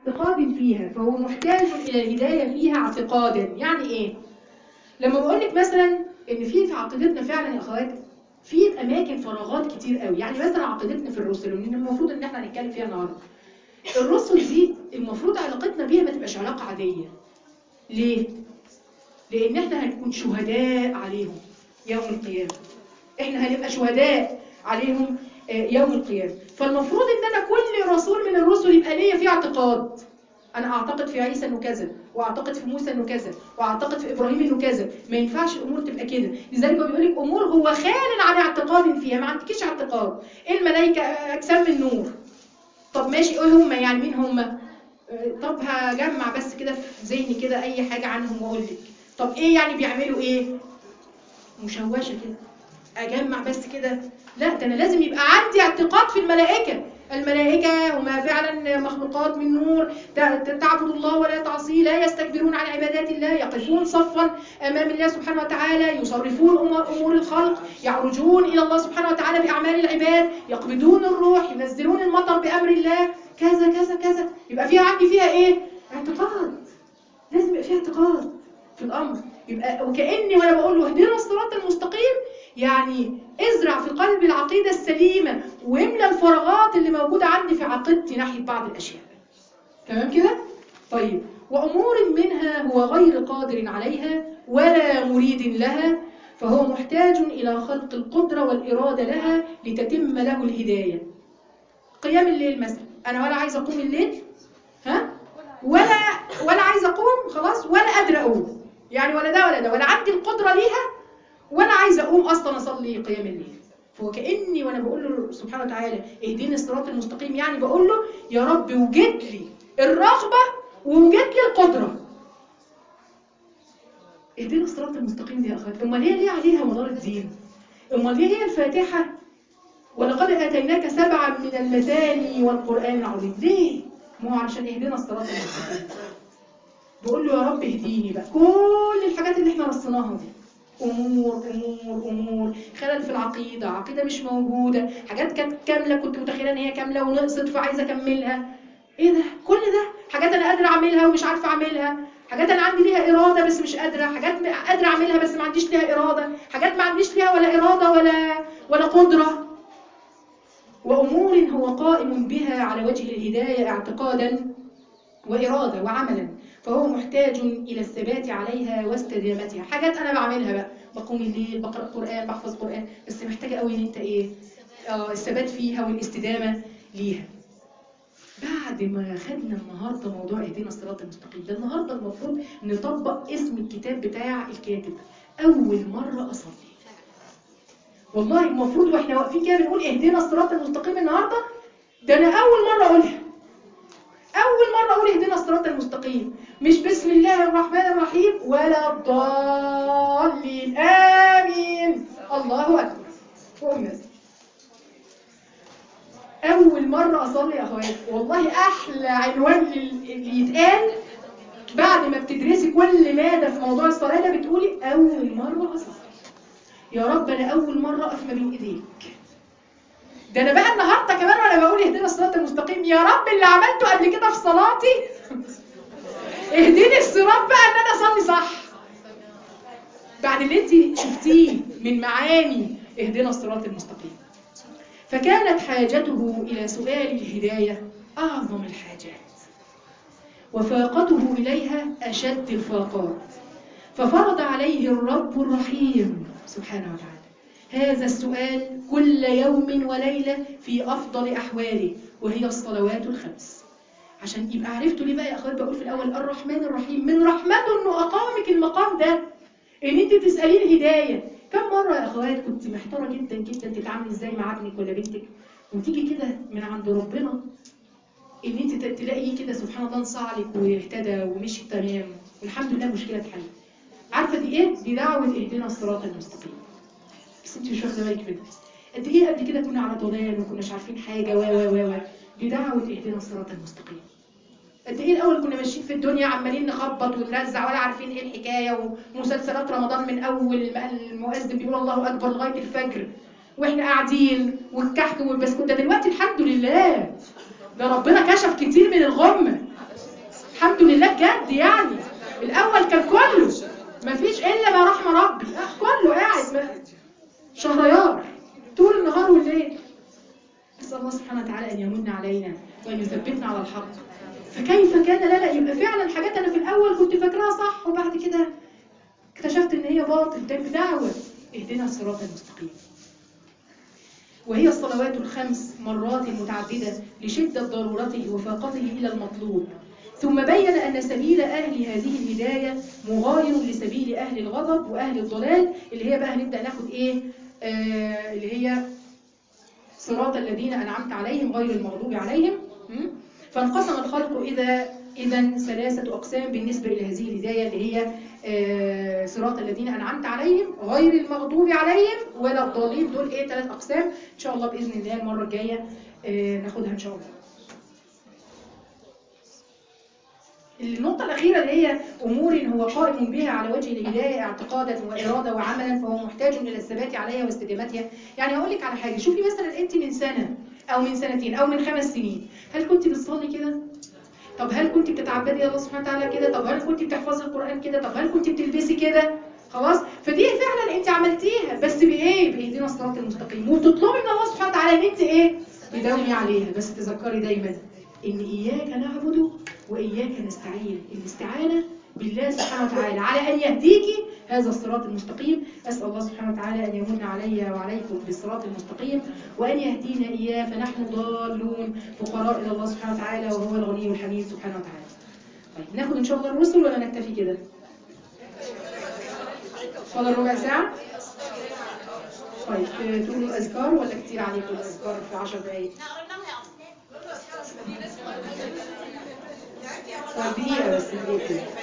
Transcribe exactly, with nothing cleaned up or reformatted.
اعتقاد فيها، فهو محتاج إلى الهداية فيها اعتقادا. يعني إيه؟ لما بقول لك مثلا إن في في عقيدتنا فعلا يا أخوات في أماكن فراغات كتير قوي، يعني مثلا عقيدتنا في الرسل وإن المفروض إن إحنا هنتكلم فيها النهارده. الرسل دي المفروض علاقتنا بيها ما تبقاش علاقة عادية. ليه؟ لأن إحنا هنكون شهداء عليهم يوم القيامة. إحنا هنبقى شهداء عليهم يوم القيامة. فالمفروض إن أنا كل رسول من الرسل يبقى ليا فيه اعتقاد. أنا أعتقد في عيسى إنه كذا، وأعتقد في موسى إنه كذا، وأعتقد في إبراهيم إنه كذا. ما ينفعش الأمور تبقى كده. لذلك هو بيقول لك أمور هو خال عن اعتقاد فيها. ما عندكيش اعتقاد. الملائكة أجسام من نور. طب ماشي، إيه هم يعني؟ مين هم؟ طب هجمع بس كده في ذهني كده أي حاجة عنهم وأقول لك. طب إيه يعني بيعملوا إيه؟ مشوشة كده. أجمع بس كده؟ لا، ده أنا لازم يبقى عندي اعتقاد في الملائكة. الملائكة هما فعلا مخلوقات من نور، تعبد الله ولا تعصيه، لا يستكبرون عن عبادات الله، يقفون صفا أمام الله سبحانه وتعالى، يصرفون أمور الخلق، يعرجون إلى الله سبحانه وتعالى بأعمال العباد، يقبضون الروح، ينزلون المطر بأمر الله، كذا كذا كذا. يبقى فيها عندي فيها إيه؟ اعتقاد. لازم يبقى فيها اعتقاد في الأمر. يبقى وكأني وأنا بقول له اهدنا الصراط المستقيم، يعني ازرع في قلبي العقيدة السليمة واملى الفراغات اللي موجودة عندي في عقيدتي ناحية بعض الأشياء. تمام كده؟ طيب، وأمور منها هو غير قادر عليها ولا مريد لها، فهو محتاج إلى خلق القدرة والإرادة لها لتتم له الهداية. قيام الليل مثلا، أنا ولا عايز أقوم الليل، ها؟ ولا ولا عايز أقوم خلاص، ولا قادر أقوم، يعني ولا ده ولا ده، ولا عندي القدرة ليها، ولا عايز أقوم أصلا أصلي قيام الليل. فهو كأني وأنا بقول له سبحانه وتعالى اهديني الصراط المستقيم، يعني بقول له يا رب وجد لي الرغبة ووجد لي القدرة. اهدينا الصراط المستقيم دي يا أخوات، أمال هي ليه عليها مدار الدين؟ أمال ليه هي الفاتحة ولقد آتيناك سبعا من المثاني والقرآن العظيم؟ ليه؟ ما هو علشان اهدينا الصراط المستقيم. بقول له يا رب اهديني بقى كل الحاجات اللي احنا رصيناها دي، امور امور امور خلل في العقيده، عقيده مش موجوده، حاجات كانت كامله كنت متخيله ان هي كامله ونقصت فعايزه اكملها. ايه ده؟ كل ده حاجات انا قادره اعملها ومش عارفه اعملها، حاجات انا عندي ليها اراده بس مش قادره، حاجات قادره اعملها بس ما عنديش ليها اراده، حاجات ما عنديش ليها ولا اراده ولا ولا قدره. وامور هو قائم بها على وجه الهدايه اعتقادا وإرادة وعملا، فهو محتاج إلى الثبات عليها واستدامتها. حاجات أنا بعملها بقى، بقوم الليل، بقرأ قرآن، بحفظ قرآن، بس محتاجة قوي إن أنت إيه؟ آه الثبات فيها والاستدامة ليها. بعد ما خدنا النهاردة موضوع اهدينا الصراط المستقيم، ده النهاردة المفروض نطبق اسم الكتاب بتاع الكاتب، أول مرة أصلي. والله المفروض وإحنا واقفين كده بنقول اهدينا الصراط المستقيم النهاردة، ده أنا أول مرة أقولها. أول مرة أقول اهدنا الصراط المستقيم، مش بسم الله الرحمن الرحيم ولا الضالين، آمين، الله أكبر فوق الناس. أول مرة أصلي يا أخوات، والله أحلى عنوان اللي يتقال بعد ما بتدرسي كل مادة في موضوع الصلاة ده، بتقولي أول مرة أصلي. يا رب أنا أول مرة أقف ما بين إيديك. ده أنا بقى النهاردة كمان وأنا بقول اهدنا الصراط المستقيم، يا رب اللي عملته قبل كده في صلاتي اهديني الصراط بقى ان انا اصلي صح. بعد اللي انت شفتيه من معاني اهدنا الصراط المستقيم. فكانت حاجته الى سؤال الهدايه اعظم الحاجات، وفاقته اليها اشد الفاقات، ففرض عليه الرب الرحيم سبحانه وتعالى هذا السؤال كل يوم وليله في افضل احواله، وهي الصلوات الخمس. عشان يبقى عرفتوا ليه بقى يا اخوات بقول في الاول الرحمن الرحيم، من رحمته انه اقامك المقام ده ان انت تساليه الهدايه. كم مره يا اخوات كنت محتاره جدا جدا تتعاملي ازاي مع ابنك ولا بنتك، وتيجي كده من عند ربنا ان انت تلاقيه كده سبحان الله انصعلك واهتدى ومشي تمام والحمد لله مشكله اتحلت. عارفه دي ايه؟ دي دعوه اهدنا الصراط المستقيم، بس انت مش واخده بالك منها. قد ايه قبل كده كنا على ضلال وما كناش عارفين حاجه و و و دي دعوه اهدنا الصراط المستقيم. قد ايه الاول كنا ماشيين في الدنيا عمالين نخبط ونرزع ولا عارفين ايه الحكايه، ومسلسلات رمضان من اول ما المؤذن بيقول الله اكبر لغايه الفجر واحنا قاعدين والكحك والبسكوت. ده دلوقتي الحمد لله ده ربنا كشف كتير من الغمه، الحمد لله بجد يعني. الاول كان كله مفيش الا ما رحم ربي، كله قاعد ما- شهريار طول النهار والليل. نسال الله سبحانه وتعالى ان يمن علينا وان يثبتنا على الحق. فكيف كان لنا يبقى فعلا حاجات انا في الاول كنت فاكراها صح وبعد كده اكتشفت ان هي باطل. ده دعوه اهدنا الصراط المستقيم. وهي الصلوات الخمس مرات متعددة لشدة ضرورته وفاقته إلى المطلوب. ثم بين أن سبيل أهل هذه الهداية مغاير لسبيل أهل الغضب وأهل الضلال، اللي هي بقى هنبدأ ناخد إيه؟ آه اللي هي صراط الذين أنعمت عليهم غير المغضوب عليهم. م? فانقسم الخلق إذا إذا ثلاثة أقسام بالنسبة إلى هذه الهداية، اللي هي آه صراط الذين أنعمت عليهم غير المغضوب عليهم ولا الضالين. دول إيه؟ ثلاث أقسام. إن شاء الله بإذن الله المرة الجاية آه ناخدها إن شاء الله. النقطة الأخيرة اللي هي أمور هو قائم بها على وجه الهداية اعتقادا وإرادة وعملا، فهو محتاج إلى الثبات عليها واستدامتها. يعني هقول لك على حاجة، شوفي مثلا أنت من سنة أو من سنتين أو من خمس سنين، هل كنت بتصلي كده؟ طب هل كنت بتتعبدي الله سبحانه وتعالى كده؟ طب هل كنت بتحفظي القرآن كده؟ طب هل كنت بتلبسي كده؟ خلاص؟ فدي فعلا أنت عملتيها، بس بإيه؟ بإهدنا الصراط المستقيم، وتطلبي من الله سبحانه وتعالى إن أنت إيه؟ تداومي عليها. بس تذكري دايما إن إياك نعبد وإياك نستعين. الاستعانة بالله سبحانه وتعالى على أن يهديكي هذا الصراط المستقيم. أسأل الله سبحانه وتعالى أن يمن علي وعليكم بالصراط المستقيم وأن يهدينا إياه، فنحن ضالون فقراء إلى الله سبحانه وتعالى وهو الغني الحميد سبحانه وتعالى. طيب ناخد إن شاء الله الرسل ولا نكتفي كده؟ فاضل ربع ساعة؟ طيب تقولوا الأذكار ولا كتير عليكم الأذكار في عشر دقايق؟ طيب دقيقة بس دقيقة.